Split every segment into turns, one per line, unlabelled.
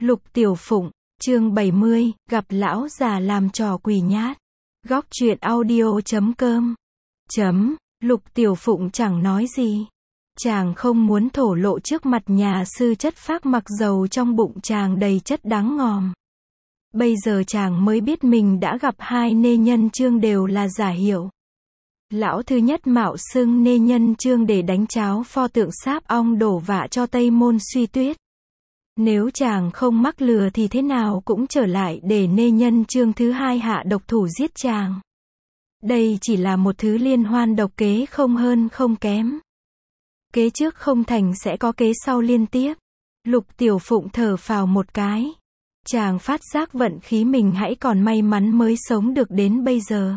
Lục Tiểu Phụng, chương 70, gặp lão già làm trò quỷ nhát. Góc truyện audio.com. Lục Tiểu Phụng chẳng nói gì. Chàng không muốn thổ lộ trước mặt nhà sư chất phác mặc dầu trong bụng chàng đầy chất đắng ngòm. Bây giờ chàng mới biết mình đã gặp hai nê nhân chương đều là giả hiệu. Lão thứ nhất mạo xưng nê nhân chương để đánh cháo pho tượng sáp ong đổ vạ cho Tây Môn Suy Tuyết. Nếu chàng không mắc lừa thì thế nào cũng trở lại để nê nhân chương thứ hai hạ độc thủ giết chàng. Đây chỉ là một thứ liên hoan độc kế không hơn không kém. Kế trước không thành sẽ có kế sau liên tiếp. Lục Tiểu Phụng thở phào một cái. Chàng phát giác vận khí mình hãy còn may mắn mới sống được đến bây giờ.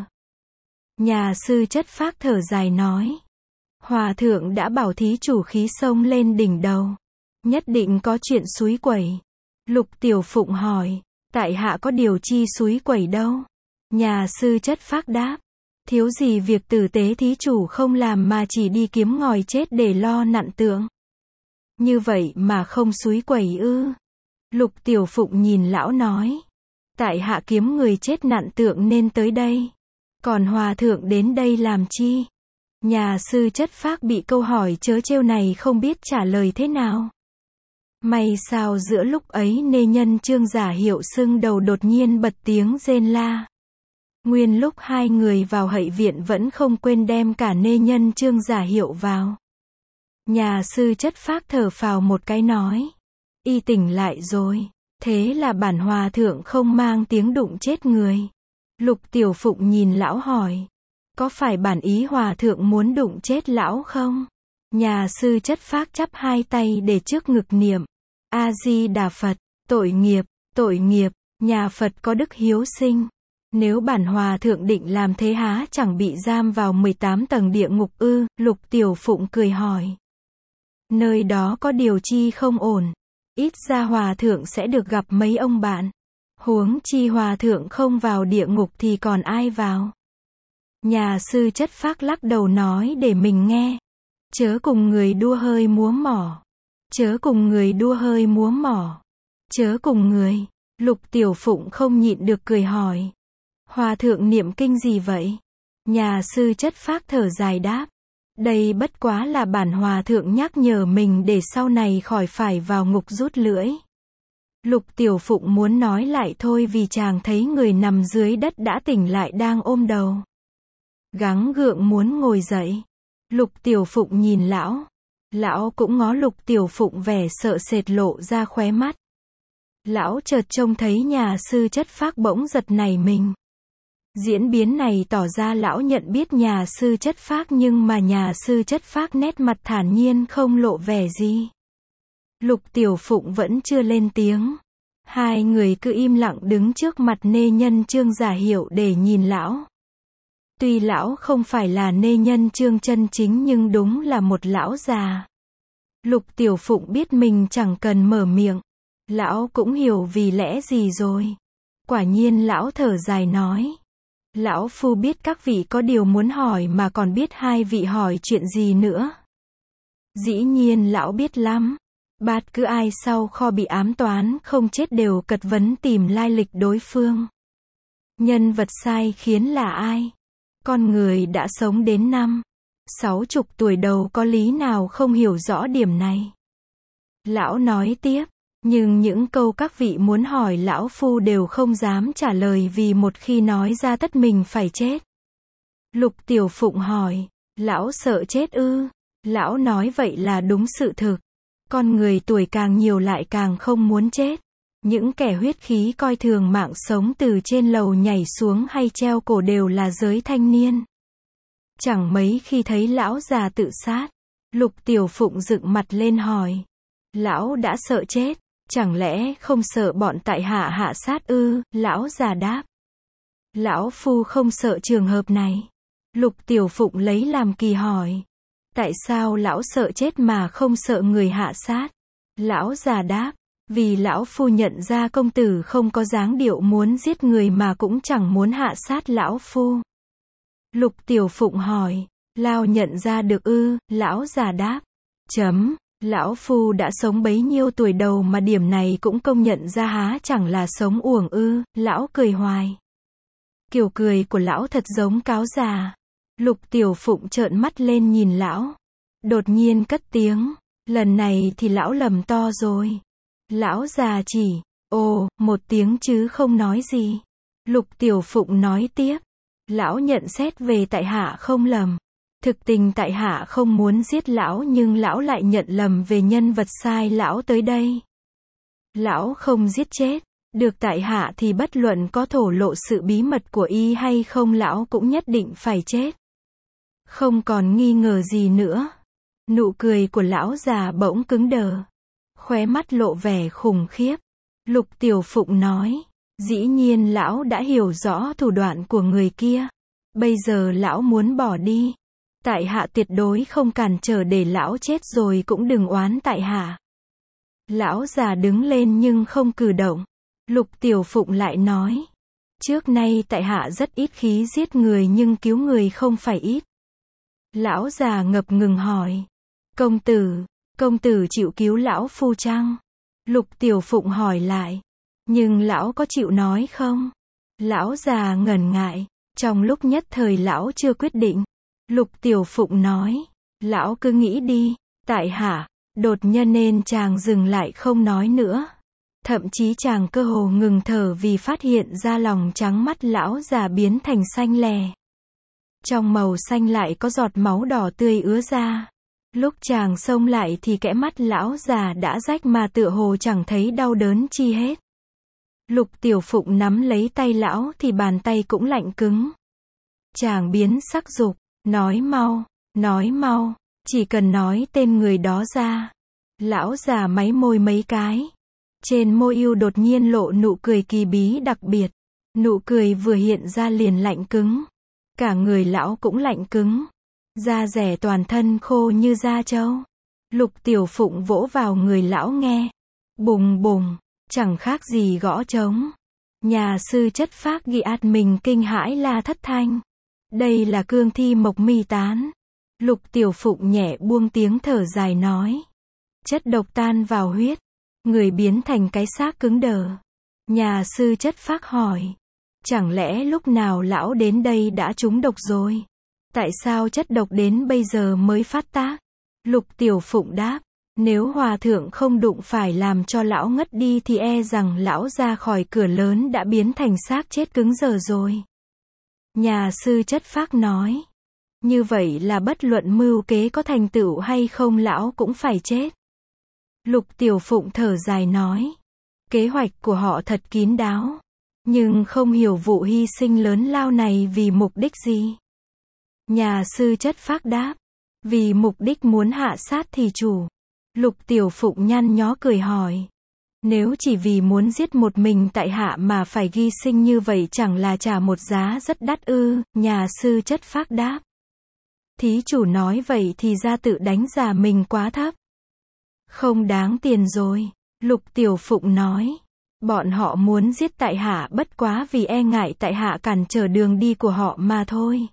Nhà sư chất phác thở dài nói. Hòa thượng đã bảo thí chủ khí xông lên đỉnh đầu. Nhất định có chuyện xúi quẩy. Lục Tiểu Phụng hỏi. Tại hạ có điều chi xúi quẩy đâu? Nhà sư chất phác đáp. Thiếu gì việc tử tế thí chủ không làm mà chỉ đi kiếm ngòi chết để lo nặn tượng. Như vậy mà không xúi quẩy ư? Lục Tiểu Phụng nhìn lão nói. Tại hạ kiếm người chết nặn tượng nên tới đây. Còn hòa thượng đến đây làm chi? Nhà sư chất phác bị câu hỏi trớ trêu này không biết trả lời thế nào. May sao giữa lúc ấy nê nhân chương giả hiệu sưng đầu đột nhiên bật tiếng rên la. Nguyên lúc hai người vào hậy viện vẫn không quên đem cả nê nhân chương giả hiệu vào. Nhà sư chất phác thở phào một cái nói. Y tỉnh lại rồi. Thế là bản hòa thượng không mang tiếng đụng chết người. Lục Tiểu Phụng nhìn lão hỏi. Có phải bản ý hòa thượng muốn đụng chết lão không? Nhà sư chất phác chắp hai tay để trước ngực niệm. A-di-đà Phật, tội nghiệp, nhà Phật có đức hiếu sinh. Nếu bản hòa thượng định làm thế há chẳng bị giam vào 18 tầng địa ngục ư? Lục Tiểu Phụng cười hỏi. Nơi đó có điều chi không ổn. Ít ra hòa thượng sẽ được gặp mấy ông bạn. Huống chi hòa thượng không vào địa ngục thì còn ai vào? Nhà sư chất phác lắc đầu nói để mình nghe. Chớ cùng người đua hơi múa mỏ. Chớ cùng người đua hơi múa mỏ. Chớ cùng người. Lục Tiểu Phụng không nhịn được cười hỏi. Hòa thượng niệm kinh gì vậy? Nhà sư chất phác thở dài đáp. Đây bất quá là bản hòa thượng nhắc nhở mình để sau này khỏi phải vào ngục rút lưỡi. Lục Tiểu Phụng muốn nói lại thôi vì chàng thấy người nằm dưới đất đã tỉnh lại đang ôm đầu. Gắng gượng muốn ngồi dậy. Lục Tiểu Phụng nhìn lão. Lão cũng ngó Lục Tiểu Phụng vẻ sợ sệt lộ ra khóe mắt. Lão chợt trông thấy nhà sư chất phác bỗng giật nảy mình. Diễn biến này tỏ ra lão nhận biết nhà sư chất phác nhưng mà nhà sư chất phác nét mặt thản nhiên không lộ vẻ gì. Lục Tiểu Phụng vẫn chưa lên tiếng. Hai người cứ im lặng đứng trước mặt nê nhân chương giả hiệu để nhìn lão. Tuy lão không phải là nê nhân chương chân chính nhưng đúng là một lão già. Lục Tiểu Phụng biết mình chẳng cần mở miệng. Lão cũng hiểu vì lẽ gì rồi. Quả nhiên lão thở dài nói. Lão phu biết các vị có điều muốn hỏi mà còn biết hai vị hỏi chuyện gì nữa. Dĩ nhiên lão biết lắm. Bát cứ ai sau kho bị ám toán không chết đều cật vấn tìm lai lịch đối phương. Nhân vật sai khiến là ai? Con người đã sống đến 50 tuổi đầu có lý nào không hiểu rõ điểm này? Lão nói tiếp. Nhưng những câu các vị muốn hỏi lão phu đều không dám trả lời vì một khi nói ra tất mình phải chết. Lục Tiểu Phụng hỏi. Lão sợ chết ư? Lão nói vậy là đúng sự thực. Con người tuổi càng nhiều lại càng không muốn chết. Những kẻ huyết khí coi thường mạng sống từ trên lầu nhảy xuống hay treo cổ đều là giới thanh niên. Chẳng mấy khi thấy lão già tự sát. Lục Tiểu Phụng dựng mặt lên hỏi. Lão đã sợ chết. Chẳng lẽ không sợ bọn tại hạ hạ sát ư? Lão già đáp. Lão phu không sợ trường hợp này. Lục Tiểu Phụng lấy làm kỳ hỏi. Tại sao lão sợ chết mà không sợ người hạ sát? Lão già đáp. Vì lão phu nhận ra công tử không có dáng điệu muốn giết người mà cũng chẳng muốn hạ sát lão phu. Lục Tiểu Phụng hỏi. Lao nhận ra được ư? Lão già đáp. Lão phu đã sống bấy nhiêu tuổi đầu mà điểm này cũng công nhận ra há chẳng là sống uổng ư, lão cười hoài. Kiểu cười của lão thật giống cáo già. Lục Tiểu Phụng trợn mắt lên nhìn lão. Đột nhiên cất tiếng, lần này thì lão lầm to rồi. Lão già chỉ, ồ, một tiếng chứ không nói gì. Lục Tiểu Phụng nói tiếp, lão nhận xét về tại hạ không lầm. Thực tình tại hạ không muốn giết lão nhưng lão lại nhận lầm về nhân vật sai lão tới đây. Lão không giết chết, được tại hạ thì bất luận có thổ lộ sự bí mật của y hay không lão cũng nhất định phải chết. Không còn nghi ngờ gì nữa. Nụ cười của lão già bỗng cứng đờ. Khóe mắt lộ vẻ khủng khiếp. Lục Tiểu Phụng nói, dĩ nhiên lão đã hiểu rõ thủ đoạn của người kia. Bây giờ lão muốn bỏ đi. Tại hạ tuyệt đối không cản trở để lão chết rồi cũng đừng oán tại hạ. Lão già đứng lên nhưng không cử động. Lục Tiểu Phụng lại nói, trước nay tại hạ rất ít khí giết người nhưng cứu người không phải ít. Lão già ngập ngừng hỏi, công tử chịu cứu lão phu chăng? Lục Tiểu Phụng hỏi lại, nhưng lão có chịu nói không? Lão già ngần ngại, trong lúc nhất thời lão chưa quyết định. Lục Tiểu Phụng nói, lão cứ nghĩ đi, tại hạ, đột nhiên nên chàng dừng lại không nói nữa. Thậm chí chàng cơ hồ ngừng thở vì phát hiện ra lòng trắng mắt lão già biến thành xanh lè. Trong màu xanh lại có giọt máu đỏ tươi ứa ra. Lúc chàng xông lại thì kẽ mắt lão già đã rách mà tựa hồ chẳng thấy đau đớn chi hết. Lục Tiểu Phụng nắm lấy tay lão thì bàn tay cũng lạnh cứng. Chàng biến sắc dục, nói mau, chỉ cần nói tên người đó ra. Lão già máy môi mấy cái. Trên môi yêu đột nhiên lộ nụ cười kỳ bí đặc biệt. Nụ cười vừa hiện ra liền lạnh cứng. Cả người lão cũng lạnh cứng. Da dẻ toàn thân khô như da trâu. Lục Tiểu Phụng vỗ vào người lão nghe. Bùng bùng, chẳng khác gì gõ trống. Nhà sư chất phác ghi ạt mình kinh hãi la thất thanh. Đây là cương thi mộc mi tán. Lục Tiểu Phụng nhẹ buông tiếng thở dài nói. Chất độc tan vào huyết. Người biến thành cái xác cứng đờ. Nhà sư chất phác hỏi. Chẳng lẽ lúc nào lão đến đây đã trúng độc rồi? Tại sao chất độc đến bây giờ mới phát tác? Lục Tiểu Phụng đáp. Nếu hòa thượng không đụng phải làm cho lão ngất đi thì e rằng lão ra khỏi cửa lớn đã biến thành xác chết cứng đờ rồi. Nhà sư chất phác nói. Như vậy là bất luận mưu kế có thành tựu hay không lão cũng phải chết. Lục Tiểu Phụng thở dài nói. Kế hoạch của họ thật kín đáo. Nhưng không hiểu vụ hy sinh lớn lao này vì mục đích gì. Nhà sư chất phác đáp. Vì mục đích muốn hạ sát thì chủ. Lục Tiểu Phụng nhăn nhó cười hỏi. Nếu chỉ vì muốn giết một mình tại hạ mà phải hy sinh như vậy chẳng là trả một giá rất đắt ư? Nhà sư chất phác đáp. Thí chủ nói vậy thì ra tự đánh giá mình quá thấp. Không đáng tiền rồi. Lục Tiểu Phụng nói. Bọn họ muốn giết tại hạ bất quá vì e ngại tại hạ cản trở đường đi của họ mà thôi.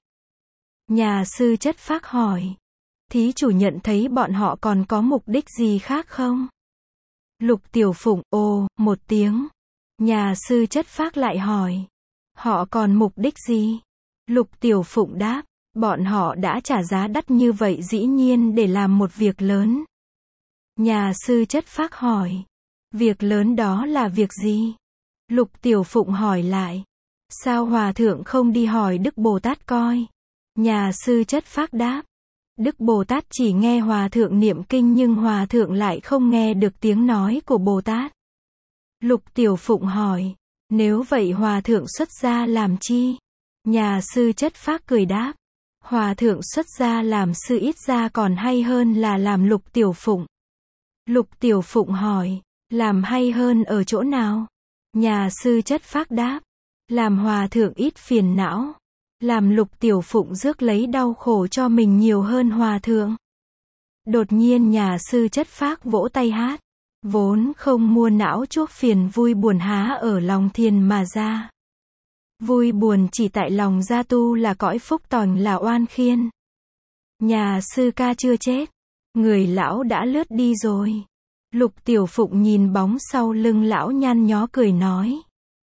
Nhà sư chất phác hỏi. Thí chủ nhận thấy bọn họ còn có mục đích gì khác không? Lục Tiểu Phụng, ồ, một tiếng. Nhà sư chất phác lại hỏi. Họ còn mục đích gì? Lục Tiểu Phụng đáp. Bọn họ đã trả giá đắt như vậy dĩ nhiên để làm một việc lớn. Nhà sư chất phác hỏi. Việc lớn đó là việc gì? Lục Tiểu Phụng hỏi lại. Sao hòa thượng không đi hỏi Đức Bồ Tát coi? Nhà sư chất phác đáp. Đức Bồ Tát chỉ nghe hòa thượng niệm kinh nhưng hòa thượng lại không nghe được tiếng nói của Bồ Tát. Lục Tiểu Phụng hỏi. Nếu vậy hòa thượng xuất gia làm chi? Nhà sư chất phác cười đáp. Hòa thượng xuất gia làm sư ít ra còn hay hơn là làm Lục Tiểu Phụng. Lục Tiểu Phụng hỏi. Làm hay hơn ở chỗ nào? Nhà sư chất phác đáp. Làm hòa thượng ít phiền não. Làm Lục Tiểu Phụng rước lấy đau khổ cho mình nhiều hơn hòa thượng. Đột nhiên nhà sư chất phác vỗ tay hát. Vốn không mua não chuốc phiền vui buồn há ở lòng thiền mà ra. Vui buồn chỉ tại lòng gia tu là cõi phúc tònh là oan khiên. Nhà sư ca chưa chết. Người lão đã lướt đi rồi. Lục Tiểu Phụng nhìn bóng sau lưng lão nhăn nhó cười nói.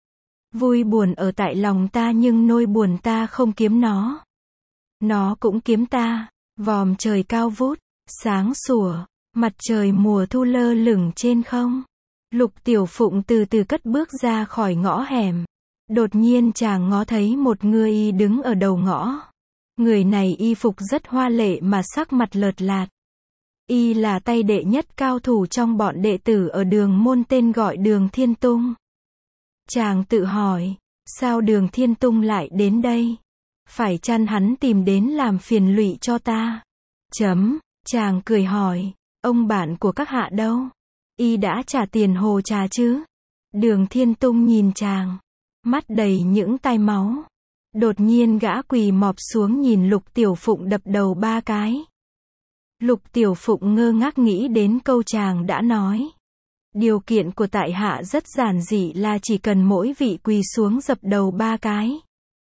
Vui buồn ở tại lòng ta nhưng nỗi buồn ta không kiếm nó. Nó cũng kiếm ta. Vòm trời cao vút, sáng sủa, mặt trời mùa thu lơ lửng trên không. Lục Tiểu Phụng từ từ cất bước ra khỏi ngõ hẻm. Đột nhiên chàng ngó thấy một người y đứng ở đầu ngõ. Người này y phục rất hoa lệ mà sắc mặt lợt lạt. Y là tay đệ nhất cao thủ trong bọn đệ tử ở Đường Môn tên gọi Đường Thiên Tung. Chàng tự hỏi, sao Đường Thiên Tung lại đến đây? Phải chăng hắn tìm đến làm phiền lụy cho ta? Chàng cười hỏi, ông bạn của các hạ đâu? Y đã trả tiền hồ trà chứ? Đường Thiên Tung nhìn chàng, mắt đầy những tai máu. Đột nhiên gã quỳ mọp xuống nhìn Lục Tiểu Phụng đập đầu 3 cái. Lục Tiểu Phụng ngơ ngác nghĩ đến câu chàng đã nói. Điều kiện của tại hạ rất giản dị là chỉ cần mỗi vị quỳ xuống dập đầu 3 cái.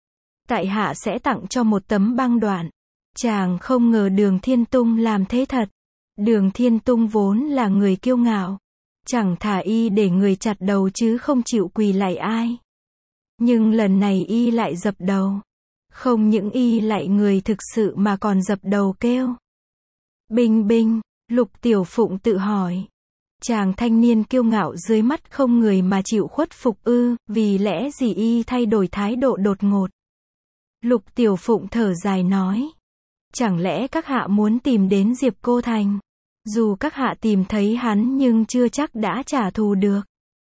Tại hạ sẽ tặng cho một tấm băng đoạn. Chàng không ngờ Đường Thiên Tung làm thế thật. Đường Thiên Tung vốn là người kiêu ngạo. Chẳng thà y để người chặt đầu chứ không chịu quỳ lạy ai. Nhưng lần này y lại dập đầu. Không những y lạy người thực sự mà còn dập đầu kêu. Binh binh, Lục Tiểu Phụng tự hỏi. Chàng thanh niên kiêu ngạo dưới mắt không người mà chịu khuất phục ư, vì lẽ gì y thay đổi thái độ đột ngột. Lục Tiểu Phụng thở dài nói. Chẳng lẽ các hạ muốn tìm đến Diệp Cô Thành? Dù các hạ tìm thấy hắn nhưng chưa chắc đã trả thù được.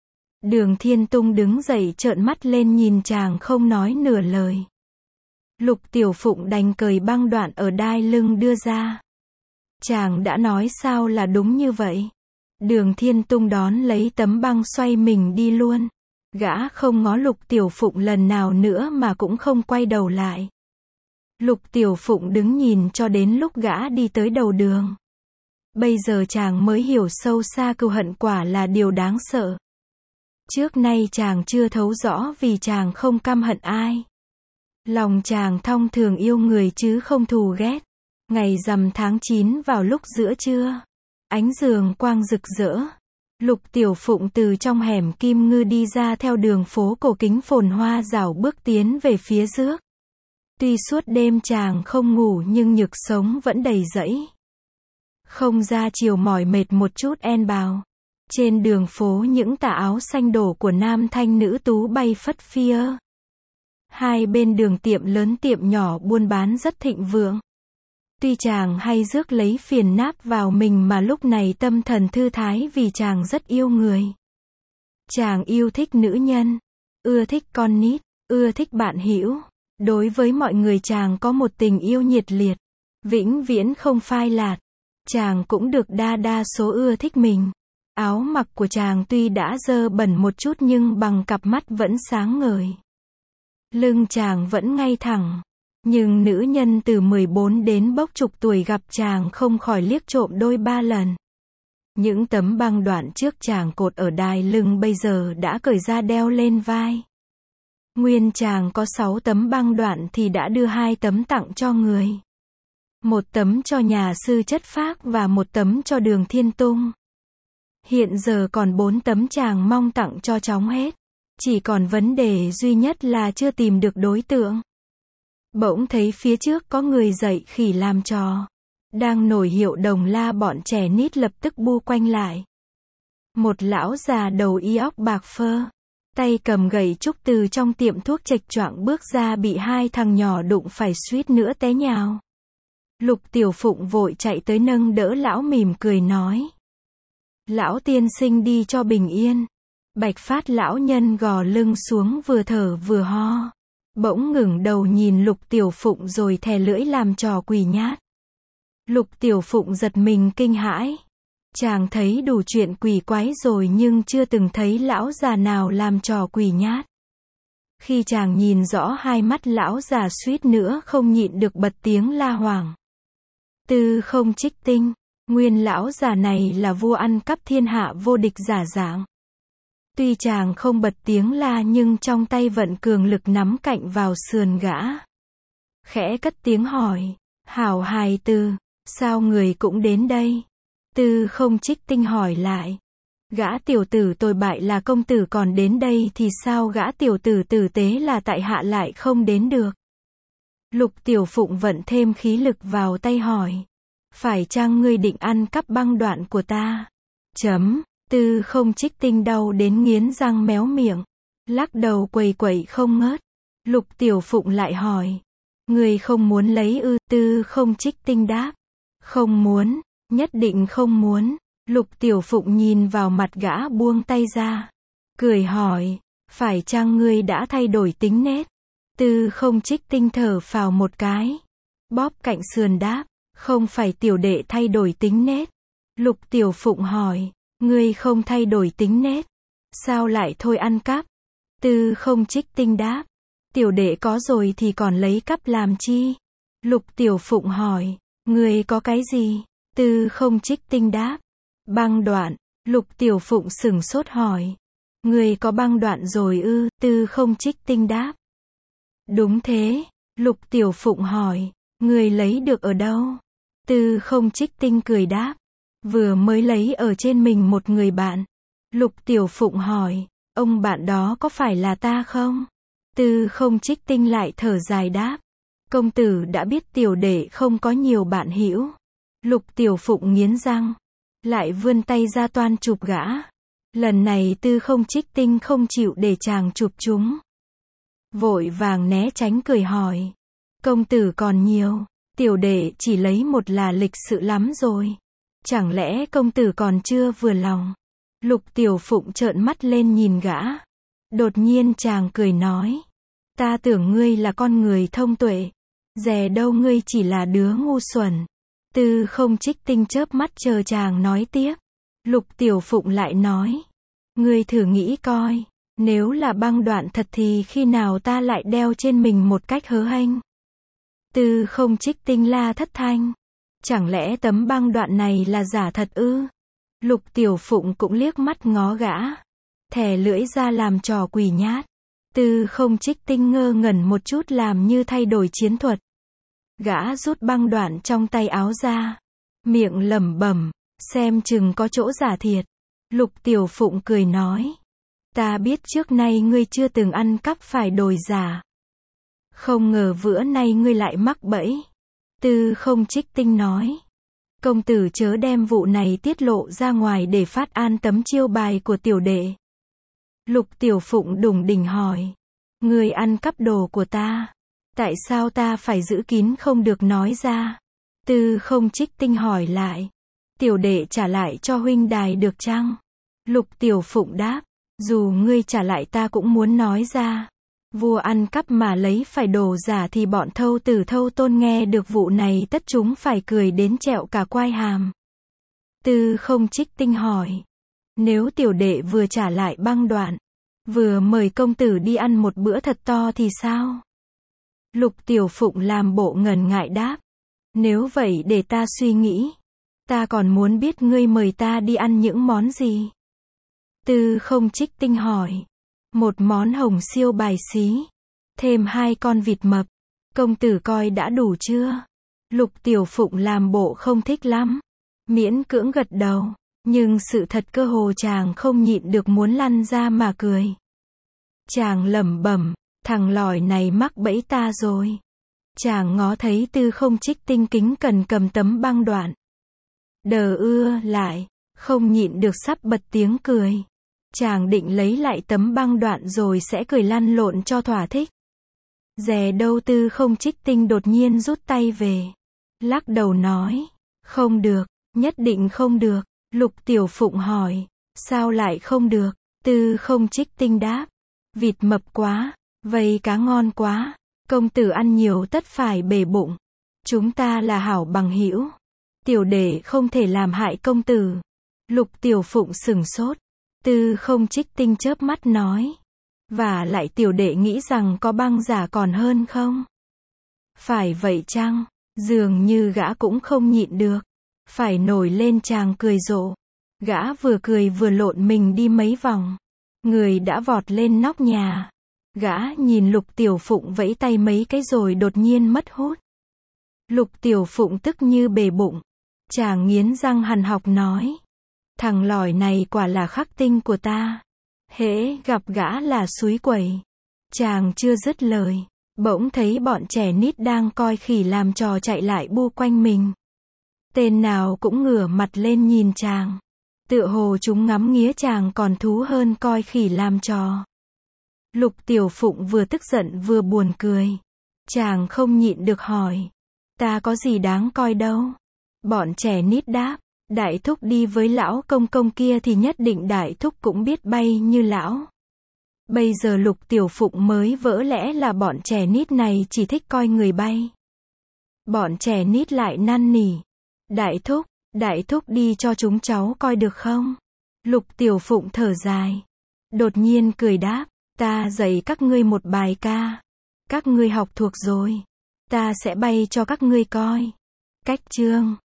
Đường Thiên Tung đứng dậy trợn mắt lên nhìn chàng không nói nửa lời. Lục Tiểu Phụng đành cởi băng đoạn ở đai lưng đưa ra. Chàng đã nói sao là đúng như vậy. Đường Thiên Tung đón lấy tấm băng xoay mình đi luôn. Gã không ngó Lục Tiểu Phụng lần nào nữa mà cũng không quay đầu lại. Lục Tiểu Phụng đứng nhìn cho đến lúc gã đi tới đầu đường. Bây giờ chàng mới hiểu sâu xa cừu hận quả là điều đáng sợ. Trước nay chàng chưa thấu rõ vì chàng không căm hận ai. Lòng chàng thong thường yêu người chứ không thù ghét. Ngày rằm tháng 9 vào lúc giữa trưa. Ánh giường quang rực rỡ. Lục Tiểu Phụng từ trong hẻm Kim Ngư đi ra theo đường phố cổ kính phồn hoa rảo bước tiến về phía trước. Tuy suốt đêm chàng không ngủ nhưng nhược sống vẫn đầy rẫy. Không ra chiều mỏi mệt một chút en bào. Trên đường phố những tà áo xanh đổ của nam thanh nữ tú bay phất phia. Hai bên đường tiệm lớn tiệm nhỏ buôn bán rất thịnh vượng. Tuy chàng hay rước lấy phiền náp vào mình mà lúc này tâm thần thư thái vì chàng rất yêu người. Chàng yêu thích nữ nhân, ưa thích con nít, ưa thích bạn hữu. Đối với mọi người chàng có một tình yêu nhiệt liệt, vĩnh viễn không phai nhạt. Chàng cũng được đa số ưa thích mình. Áo mặc của chàng tuy đã dơ bẩn một chút nhưng bằng cặp mắt vẫn sáng ngời. Lưng chàng vẫn ngay thẳng. Nhưng nữ nhân từ 14 đến bốc chục tuổi gặp chàng không khỏi liếc trộm đôi 3 lần. Những tấm băng đoạn trước chàng cột ở đai lưng bây giờ đã cởi ra đeo lên vai. Nguyên chàng có 6 tấm băng đoạn thì đã đưa 2 tấm tặng cho người. Một tấm cho nhà sư Chất Phác và một tấm cho Đường Thiên Tung. Hiện giờ còn 4 tấm chàng mong tặng cho chóng hết. Chỉ còn vấn đề duy nhất là chưa tìm được đối tượng. Bỗng thấy phía trước có người dậy khỉ làm trò. Đang nổi hiệu đồng la bọn trẻ nít lập tức bu quanh lại. Một lão già đầu y óc bạc phơ. Tay cầm gậy trúc từ trong tiệm thuốc chệch choạng bước ra bị 2 thằng nhỏ đụng phải suýt nữa té nhào. Lục Tiểu Phụng vội chạy tới nâng đỡ lão mỉm cười nói. Lão tiên sinh đi cho bình yên. Bạch phát lão nhân gò lưng xuống vừa thở vừa ho. Bỗng ngẩng đầu nhìn Lục Tiểu Phụng rồi thè lưỡi làm trò quỷ nhát. Lục Tiểu Phụng giật mình kinh hãi. Chàng thấy đủ chuyện quỷ quái rồi nhưng chưa từng thấy lão già nào làm trò quỷ nhát. Khi chàng nhìn rõ hai mắt lão già suýt nữa không nhịn được bật tiếng la hoảng. Tư Không Trích Tinh, nguyên lão già này là vua ăn cắp thiên hạ vô địch giả dạng. Tuy chàng không bật tiếng la nhưng trong tay vận cường lực nắm cạnh vào sườn gã. Khẽ cất tiếng hỏi, hảo hài từ, Sao người cũng đến đây? Tư không trích tinh hỏi lại. Gã tiểu tử tồi bại là công tử còn đến đây thì sao gã tiểu tử tử tế là tại hạ lại không đến được? Lục Tiểu Phụng vận thêm khí lực vào tay hỏi. Phải chăng ngươi định ăn cắp băng đoạn của ta? Tư không trích tinh đau đến nghiến răng méo miệng. Lắc đầu quầy quậy không ngớt. Lục Tiểu Phụng lại hỏi. Ngươi không muốn lấy ư? Tư không trích tinh đáp. Không muốn, nhất định không muốn. Lục Tiểu Phụng nhìn vào mặt gã buông tay ra. Cười hỏi. Phải chăng ngươi đã thay đổi tính nết? Tư không trích tinh thở phào một cái. Bóp cạnh sườn đáp. Không phải tiểu đệ thay đổi tính nết. Lục Tiểu Phụng hỏi. Ngươi không thay đổi tính nết. Sao lại thôi ăn cắp? Tư không trích tinh đáp. Tiểu đệ có rồi thì còn lấy cắp làm chi? Lục Tiểu Phụng hỏi. Ngươi có cái gì? Tư không trích tinh đáp. Băng đoạn. Lục Tiểu Phụng sửng sốt hỏi. Ngươi có băng đoạn rồi ư? Tư không trích tinh đáp. Đúng thế. Lục Tiểu Phụng hỏi. Ngươi lấy được ở đâu? Tư không trích tinh cười đáp. Vừa mới lấy ở trên mình một người bạn. Lục Tiểu Phụng hỏi. Ông bạn đó có phải là ta không? Tư không trích tinh lại thở dài đáp. Công tử đã biết tiểu đệ không có nhiều bạn hữu. Lục Tiểu Phụng nghiến răng. Lại vươn tay ra toan chụp gã. Lần này tư không trích tinh không chịu để chàng chụp chúng. Vội vàng né tránh cười hỏi. Công tử còn nhiều. Tiểu đệ chỉ lấy một là lịch sự lắm rồi. Chẳng lẽ công tử còn chưa vừa lòng? Lục Tiểu Phụng trợn mắt lên nhìn gã. Đột nhiên chàng cười nói. Ta tưởng ngươi là con người thông tuệ. Dè đâu ngươi chỉ là đứa ngu xuẩn. Tư không trích tinh chớp mắt chờ chàng nói tiếp. Lục Tiểu Phụng lại nói. Ngươi thử nghĩ coi. Nếu là băng đoạn thật thì khi nào ta lại đeo trên mình một cách hớ hênh? Tư không trích tinh la thất thanh. Chẳng lẽ tấm băng đoạn này là giả thật ư? Lục Tiểu Phụng cũng liếc mắt ngó gã. Thè lưỡi ra làm trò quỷ nhát. Tư không trích tinh ngơ ngẩn một chút làm như thay đổi chiến thuật. Gã rút băng đoạn trong tay áo ra. Miệng lẩm bẩm. Xem chừng có chỗ giả thiệt. Lục Tiểu Phụng cười nói. Ta biết trước nay ngươi chưa từng ăn cắp phải đổi giả. Không ngờ bữa nay ngươi lại mắc bẫy. Tư không trích tinh nói. Công tử chớ đem vụ này tiết lộ ra ngoài để phát an tấm chiêu bài của tiểu đệ. Lục Tiểu Phụng đủng đỉnh hỏi. Ngươi ăn cắp đồ của ta. Tại sao ta phải giữ kín không được nói ra? Tư không trích tinh hỏi lại. Tiểu đệ trả lại cho huynh đài được chăng? Lục Tiểu Phụng đáp. Dù ngươi trả lại ta cũng muốn nói ra. Vua ăn cắp mà lấy phải đồ giả thì bọn thâu tử thâu tôn nghe được vụ này tất chúng phải cười đến trẹo cả quai hàm. Tư không trích tinh hỏi. Nếu tiểu đệ vừa trả lại băng đoạn, vừa mời công tử đi ăn một bữa thật to thì sao? Lục Tiểu Phụng làm bộ ngần ngại đáp. Nếu vậy để ta suy nghĩ. Ta còn muốn biết ngươi mời ta đi ăn những món gì? Tư không trích tinh hỏi. Một món hồng siêu bài xí. Thêm 2 con vịt mập. Công tử coi đã đủ chưa? Lục Tiểu Phụng làm bộ không thích lắm. Miễn cưỡng gật đầu. Nhưng sự thật cơ hồ chàng không nhịn được muốn lăn ra mà cười. Chàng lẩm bẩm. Thằng lỏi này mắc bẫy ta rồi. Chàng ngó thấy tư không trích tinh kính cần cầm tấm băng đoạn. Đờ ưa lại. Không nhịn được sắp bật tiếng cười. Chàng định lấy lại tấm băng đoạn rồi sẽ cười lăn lộn cho thỏa thích. Dè đâu tư không trích tinh đột nhiên rút tay về. Lắc đầu nói. Không được, nhất định không được. Lục Tiểu Phụng hỏi. Sao lại không được? Tư không trích tinh đáp. Vịt mập quá, vây cá ngon quá. Công tử ăn nhiều tất phải bể bụng. Chúng ta là hảo bằng hữu. Tiểu đệ không thể làm hại công tử. Lục Tiểu Phụng sửng sốt. Tư không trích tinh chớp mắt nói. Và lại tiểu đệ nghĩ rằng có băng giả còn hơn không? Phải vậy chăng? Dường như gã cũng không nhịn được. Phải nổi lên chàng cười rộ. Gã vừa cười vừa lộn mình đi mấy vòng. Người đã vọt lên nóc nhà. Gã nhìn Lục Tiểu Phụng vẫy tay mấy cái rồi đột nhiên mất hút. Lục Tiểu Phụng tức như bể bụng. Chàng nghiến răng hằn học nói. Thằng lỏi này quả là khắc tinh của ta. Hễ gặp gã là xúi quẩy. Chàng chưa dứt lời. Bỗng thấy bọn trẻ nít đang coi khỉ làm trò chạy lại bu quanh mình. Tên nào cũng ngửa mặt lên nhìn chàng. Tựa hồ chúng ngắm nghía chàng còn thú hơn coi khỉ làm trò. Lục Tiểu Phụng vừa tức giận vừa buồn cười. Chàng không nhịn được hỏi. Ta có gì đáng coi đâu. Bọn trẻ nít đáp. Đại thúc đi với lão công công kia thì nhất định đại thúc cũng biết bay như lão. Bây giờ Lục Tiểu Phụng mới vỡ lẽ là bọn trẻ nít này chỉ thích coi người bay. Bọn trẻ nít lại năn nỉ. Đại thúc đi cho chúng cháu coi được không? Lục Tiểu Phụng thở dài. Đột nhiên cười đáp. Ta dạy các ngươi một bài ca. Các ngươi học thuộc rồi. Ta sẽ bay cho các ngươi coi. Cách chương